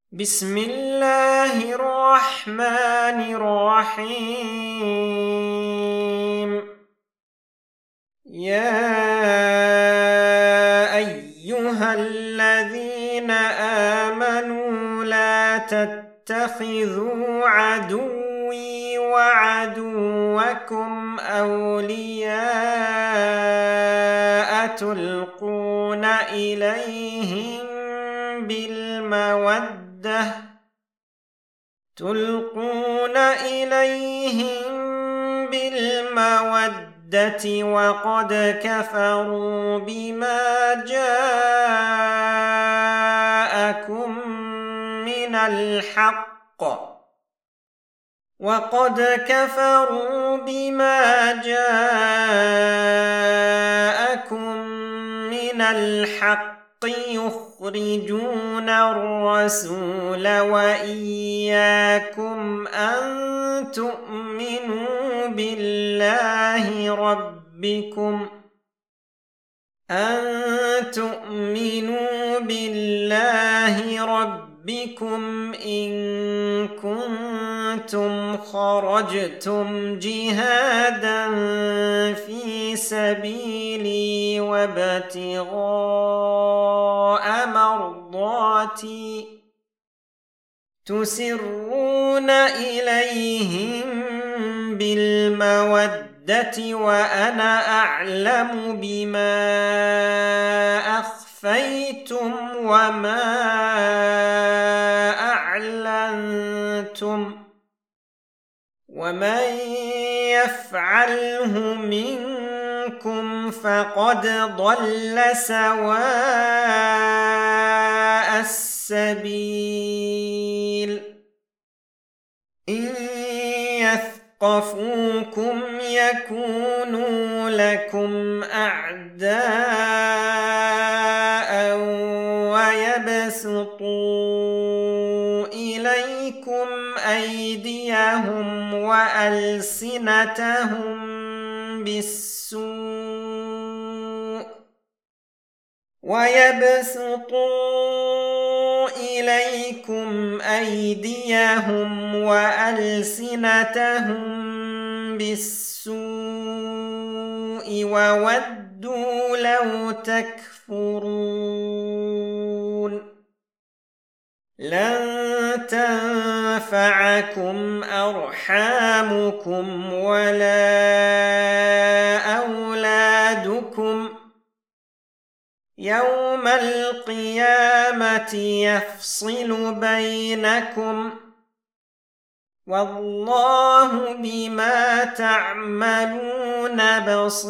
بسم الله الرحمن الرحيم. يا أيها الذين آمنوا لا تتخذوا عدوي وعدوكم أولياء تلقون إليهم بالمودة وقد كفروا بما جاءكم من الحق يخرجون الرسول وإياكم أن تؤمنوا بالله ربكم إن كنتم خرجتم جهادا في سبيلي وابتغاء مرضاتي تسرون إليهم بالمودة وأنا أعلم بما أخفيتم وما أعلنتم ومن يفعله منكم فقد ضل سواء السبيل. إن يثقفوكم يكونوا لكم أعداء ويبسطوا إليكم أيديهم وألسنتهم بالسوء وودوا لو تكفرون. لن تنفعكم أرحامكم ولا أولادكم يوم القيامة يفصل بينكم والله بما تعملون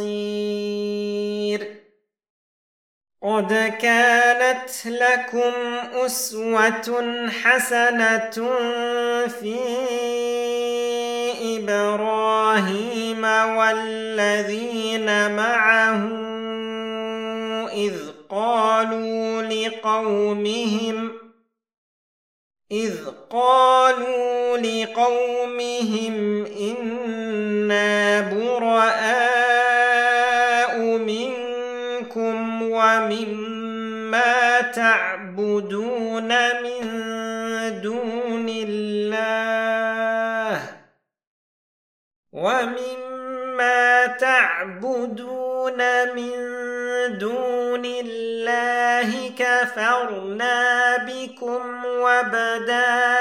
بصير. قد كانت لكم أسوة حسنة في إبراهيم والذين معه إذ قالوا لقومهم إنا براء منكم ومما تعبدون من دون الله كفرنا بكم وبدا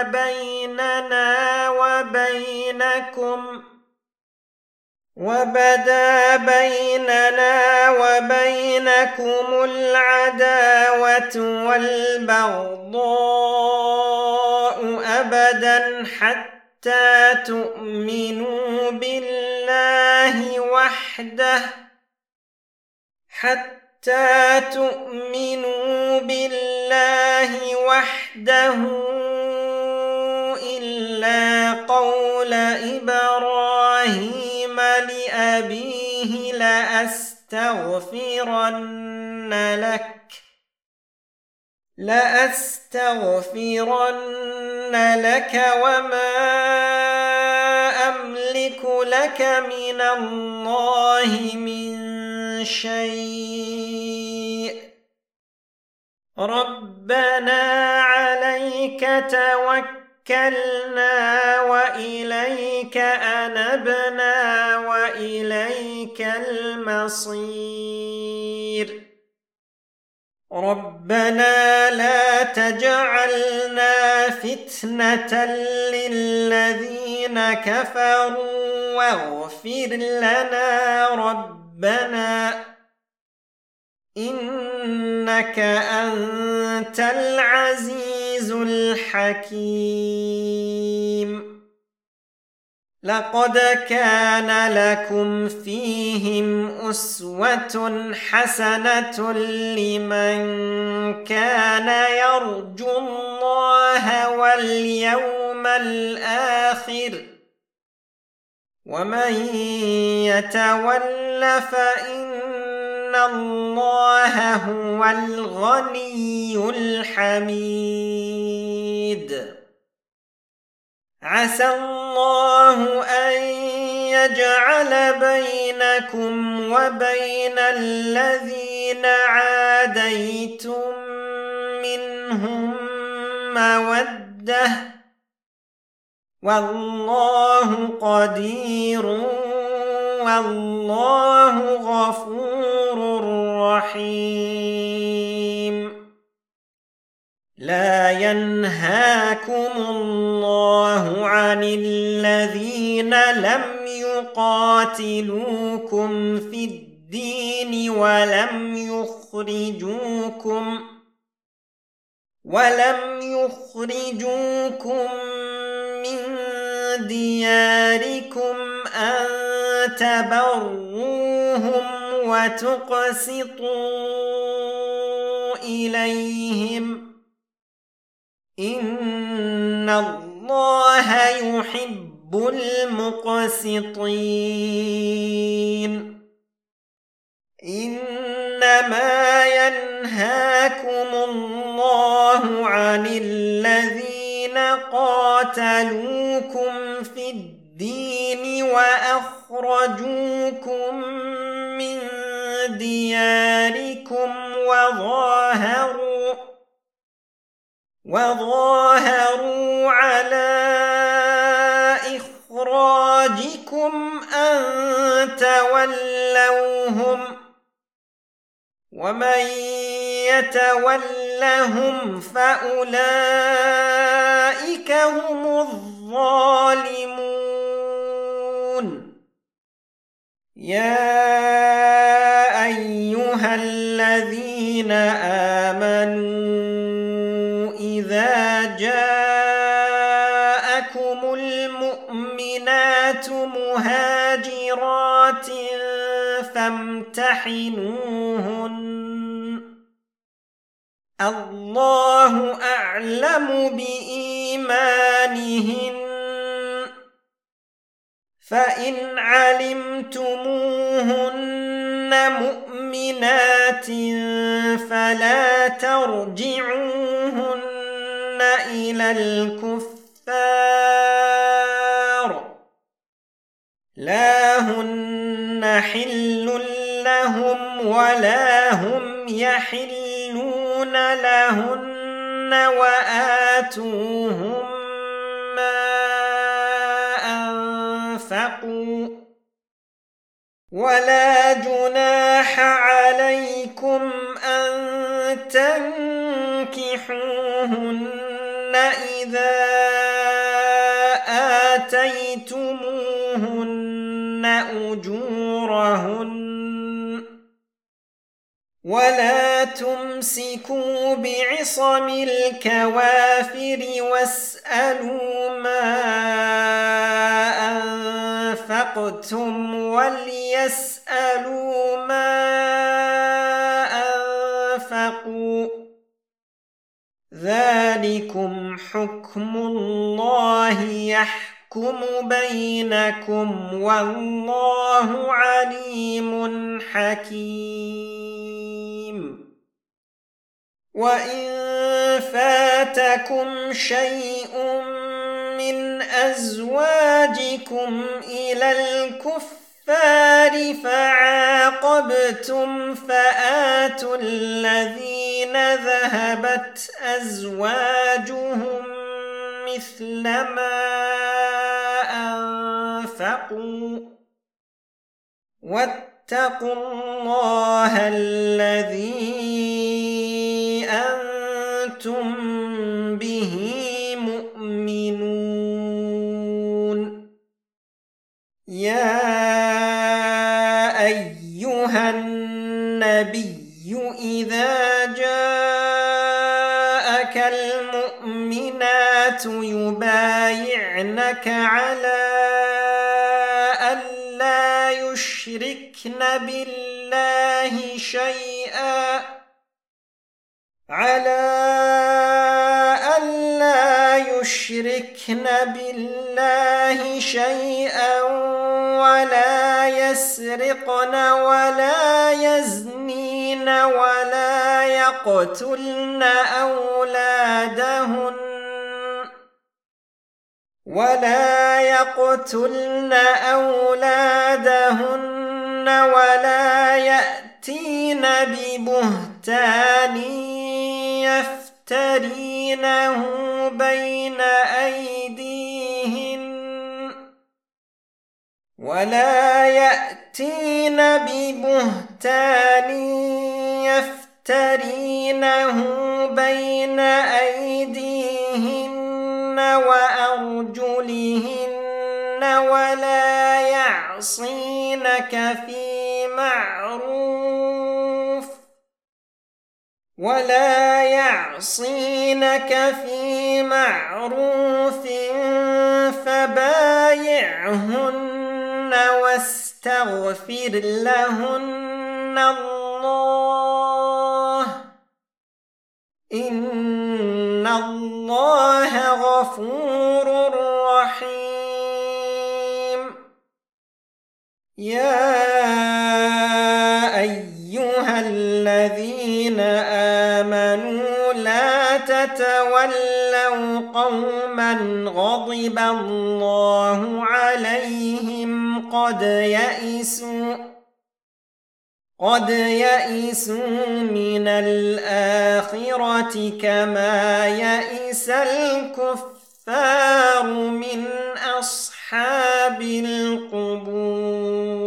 بيننا وبينكم العداوة والبغضاء أبدا حتى تؤمنوا بالله وحده إلا قول إبراهيم لأبيه لأستغفرن لك وما أملك لك من الله من شيء ربنا عليك توكلنا وإليك أنبنا وإليك المصير ربنا لا تجعلنا فتنة للذين كفروا واغفر لنا ربنا إنك أنت العزيز الحكيم لقد كان لكم فيهم أسوة حسنة لمن كان يرجو الله واليوم الآخر ومن يتول فإن الله هو الغني الحميد عسى الله أن يجعل بينكم وبين الذين عاديتم منهم مودة والله قدير والله غفور رحيم لا ينهاكم الله عن الذين لم يقاتلوكم في الدين ولم يخرجوكم من دياركم أن تبروهم وتقسطوا إليهم إن الله يحب المقسطين إنما ينهاكم الله عن الذين قاتلوكم في الدين وأخرجوكم من دياركم وظاهروا على إخراجكم أن تولوهم ومن يتولهم فأولئك هم الظالمون يا أيها الذين آمنوا إذا جاءكم المؤمنات مهاجرات فامتحنوهن الله أعلم بإيمانهن فإن علمتموهن مؤمنات فلا ترجعوهن إلى الكفار لا هن حل لهم ولا هم يحلون لهن وآتوهم ما أنفقوا ولا جناح عليكم أن تنكحوهن إذا آتيتموهن أجورهن ولا تمسكوا بعصم الكوافر واسألوا ما أنفقتم وليسألوا ما أنفقوا ذلكم حكم الله يحكم بينكم والله عليم حكيم وإن فاتكم شيء من أزواجكم إلى الكفار فعاقبتم فآتوا الذين ذهبت أزواجهم مثل ما أنفقوا واتقوا الله الذي أنتم به مؤمنون. يا أيها النبي إذا جاءك المؤمنات يبايعنك على ألا يشركن بالله شيئا ولا يسرقن ولا يزنين ولا يقتلن أولادهن ولا يأتين ببهتان يفترينه بين أيديهن وأرجلهن ولا يعصينك في معروف فبايعهن واستغفر لهن الله إن الله غفور رحيم. يا أيها الذين آمنوا لا تتولوا قوما غضب الله عليهم قد يئسوا من الآخرة كما يئس الكفار من أصحاب القبور.